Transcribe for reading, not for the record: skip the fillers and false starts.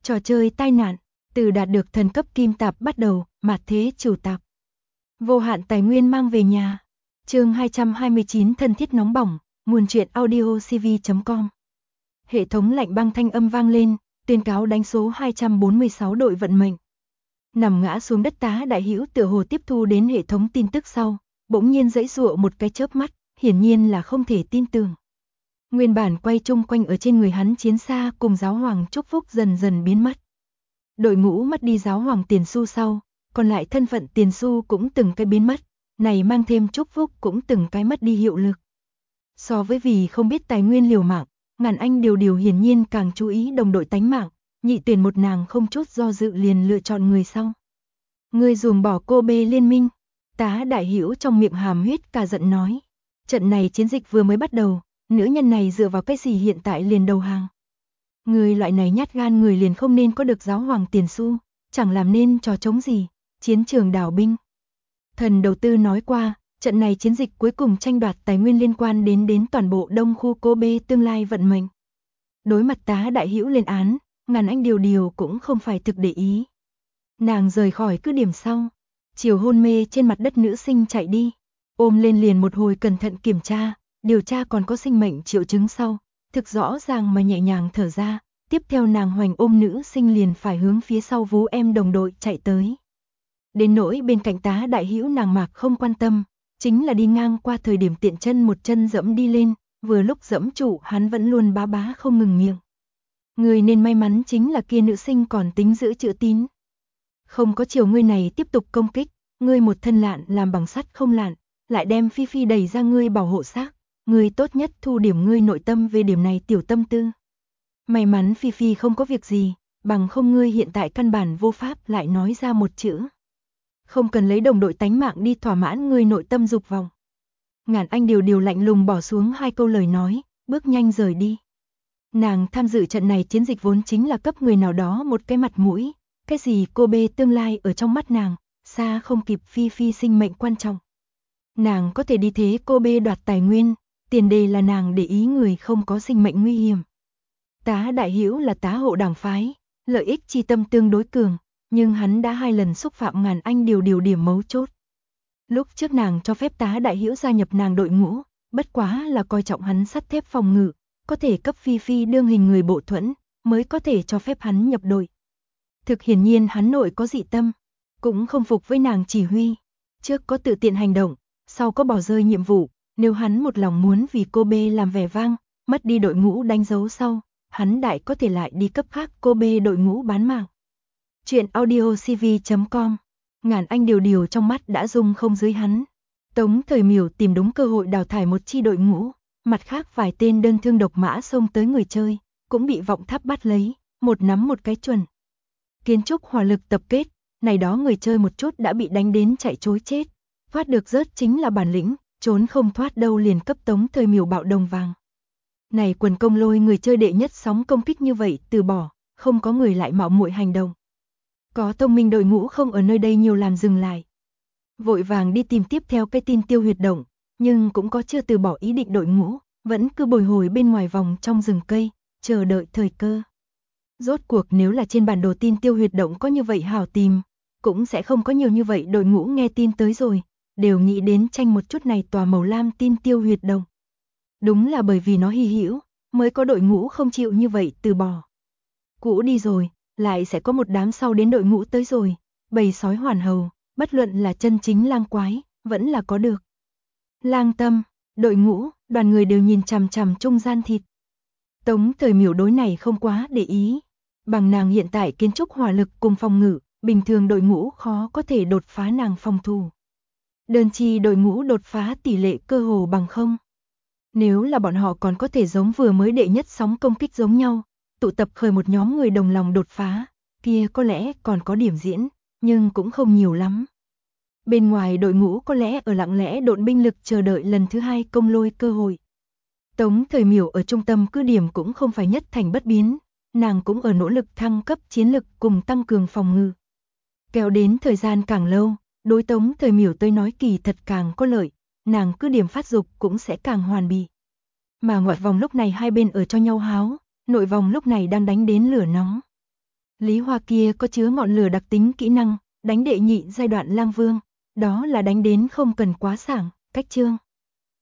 Trò chơi tai nạn, từ đạt được thần cấp kim tạp bắt đầu, mạt thế chủ tạp. Vô hạn tài nguyên mang về nhà. Chương 229 thân thiết nóng bỏng, nguồn truyện audiocv.com. Hệ thống lạnh băng thanh âm vang lên, tuyên cáo đánh số 246 đội vận mệnh. Nằm ngã xuống đất Tá Đại Hữu tựa hồ tiếp thu đến hệ thống tin tức sau, bỗng nhiên giãy giụa một cái chớp mắt, hiển nhiên là không thể tin tưởng. Nguyên bản quay chung quanh ở trên người hắn chiến xa cùng giáo hoàng chúc phúc dần dần biến mất. Đội ngũ mất đi giáo hoàng tiền xu sau, còn lại thân phận tiền xu cũng từng cái biến mất, này mang thêm chúc phúc cũng từng cái mất đi hiệu lực. So với vì không biết tài nguyên liều mạng, Ngàn Anh Điều hiển nhiên càng chú ý đồng đội tánh mạng, nhị tuyển một nàng không chút do dự liền lựa chọn người sau. Người ruồng bỏ cô bê liên minh, Tá Đại Hữu trong miệng hàm huyết cả giận nói. Trận này chiến dịch vừa mới bắt đầu, nữ nhân này dựa vào cái gì hiện tại liền đầu hàng. Người loại này nhát gan người liền không nên có được giáo hoàng tiền xu, chẳng làm nên trò chống gì, chiến trường đảo binh. Thần đầu tư nói qua, trận này chiến dịch cuối cùng tranh đoạt tài nguyên liên quan đến toàn bộ đông khu cô bê tương lai vận mệnh. Đối mặt Tá Đại Hữu lên án, Ngàn Anh Điều cũng không phải thực để ý. Nàng rời khỏi cứ điểm sau, chiều hôn mê trên mặt đất nữ sinh chạy đi, ôm lên liền một hồi cẩn thận kiểm tra, điều tra còn có sinh mệnh triệu chứng sau, thực rõ ràng mà nhẹ nhàng thở ra, tiếp theo nàng hoành ôm nữ sinh liền phải hướng phía sau vú em đồng đội chạy tới. Đến nỗi bên cạnh Tá Đại Hữu nàng mạc không quan tâm, chính là đi ngang qua thời điểm tiện chân một chân dẫm đi lên, vừa lúc dẫm trụ hắn vẫn luôn bá bá không ngừng miệng. Người nên may mắn chính là kia nữ sinh còn tính giữ chữ tín. Không có chiều ngươi này tiếp tục công kích, ngươi một thân lạn làm bằng sắt không lạn, lại đem Phi Phi đẩy ra ngươi bảo hộ xác, ngươi tốt nhất thu điểm ngươi nội tâm về điểm này tiểu tâm tư. May mắn Phi Phi không có việc gì, bằng không ngươi hiện tại căn bản vô pháp lại nói ra một chữ. Không cần lấy đồng đội tánh mạng đi thỏa mãn ngươi nội tâm dục vọng. Ngàn Anh Điều lạnh lùng bỏ xuống hai câu lời nói, bước nhanh rời đi. Nàng tham dự trận này chiến dịch vốn chính là cấp người nào đó một cái mặt mũi, cái gì cô bê tương lai ở trong mắt nàng, xa không kịp Phi Phi sinh mệnh quan trọng. Nàng có thể đi thế cô bê đoạt tài nguyên, tiền đề là nàng để ý người không có sinh mệnh nguy hiểm. Tá Đại Hữu là tá hộ đảng phái, lợi ích chi tâm tương đối cường, nhưng hắn đã 2 lần xúc phạm Ngàn Anh Điều điểm mấu chốt. Lúc trước nàng cho phép Tá Đại Hữu gia nhập nàng đội ngũ, bất quá là coi trọng hắn sắt thép phòng ngự, có thể cấp Phi Phi đương hình người bộ thuẫn, mới có thể cho phép hắn nhập đội. Thực hiển nhiên hắn nội có dị tâm, cũng không phục với nàng chỉ huy, trước có tự tiện hành động, sau có bỏ rơi nhiệm vụ, nếu hắn một lòng muốn vì cô bê làm vẻ vang, mất đi đội ngũ đánh dấu sau, hắn đại có thể lại đi cấp khác cô bê đội ngũ bán mạng. Chuyện audiocv.com. Ngàn Anh Điều trong mắt đã rung không dưới hắn. Tống Thời Miểu tìm đúng cơ hội đào thải một chi đội ngũ, mặt khác vài tên đơn thương độc mã xông tới người chơi, cũng bị vọng tháp bắt lấy, một nắm một cái chuẩn. Kiến trúc hỏa lực tập kết, này đó người chơi một chút đã bị đánh đến chạy trối chết, thoát được rớt chính là bản lĩnh, trốn không thoát đâu liền cấp Tống Thời Miểu bạo đồng vàng. Này quần công lôi người chơi đệ nhất sóng công kích như vậy từ bỏ, không có người lại mạo muội hành động. Có thông minh đội ngũ không ở nơi đây nhiều làm dừng lại. Vội vàng đi tìm tiếp theo cái tin tiêu huyệt động, nhưng cũng có chưa từ bỏ ý định đội ngũ, vẫn cứ bồi hồi bên ngoài vòng trong rừng cây, chờ đợi thời cơ. Rốt cuộc nếu là trên bản đồ tin tiêu huyệt động có như vậy hảo tìm, cũng sẽ không có nhiều như vậy đội ngũ nghe tin tới rồi, đều nghĩ đến tranh một chút này tòa màu lam tin tiêu huyệt động. Đúng là bởi vì nó hy hữu, mới có đội ngũ không chịu như vậy từ bỏ. Cũ đi rồi, lại sẽ có một đám sau đến đội ngũ tới rồi, bầy sói hoàn hầu, bất luận là chân chính lang quái, vẫn là có được. Lang tâm, đội ngũ, đoàn người đều nhìn chằm chằm trung gian thịt. Tống Thời Miểu đối này không quá để ý. Bằng nàng hiện tại kiến trúc hỏa lực cùng phòng ngự, bình thường đội ngũ khó có thể đột phá nàng phòng thủ. Đơn chi đội ngũ đột phá tỷ lệ cơ hồ bằng không. Nếu là bọn họ còn có thể giống vừa mới đệ nhất sóng công kích giống nhau, tụ tập khởi một nhóm người đồng lòng đột phá, kia có lẽ còn có điểm diễn, nhưng cũng không nhiều lắm. Bên ngoài đội ngũ có lẽ ở lặng lẽ độn binh lực chờ đợi lần thứ 2 công lôi cơ hội. Tống Thời Miểu ở trung tâm cứ điểm cũng không phải nhất thành bất biến, nàng cũng ở nỗ lực thăng cấp chiến lực cùng tăng cường phòng ngự. Kéo đến thời gian càng lâu, đối Tống Thời Miểu tới nói kỳ thật càng có lợi, nàng cứ điểm phát dục cũng sẽ càng hoàn bị. Mà ngoại vòng lúc này hai bên ở cho nhau háo, nội vòng lúc này đang đánh đến lửa nóng. Lý Hoa kia có chứa ngọn lửa đặc tính kỹ năng, đánh đệ nhị giai đoạn lang vương, đó là đánh đến không cần quá sảng, cách chương.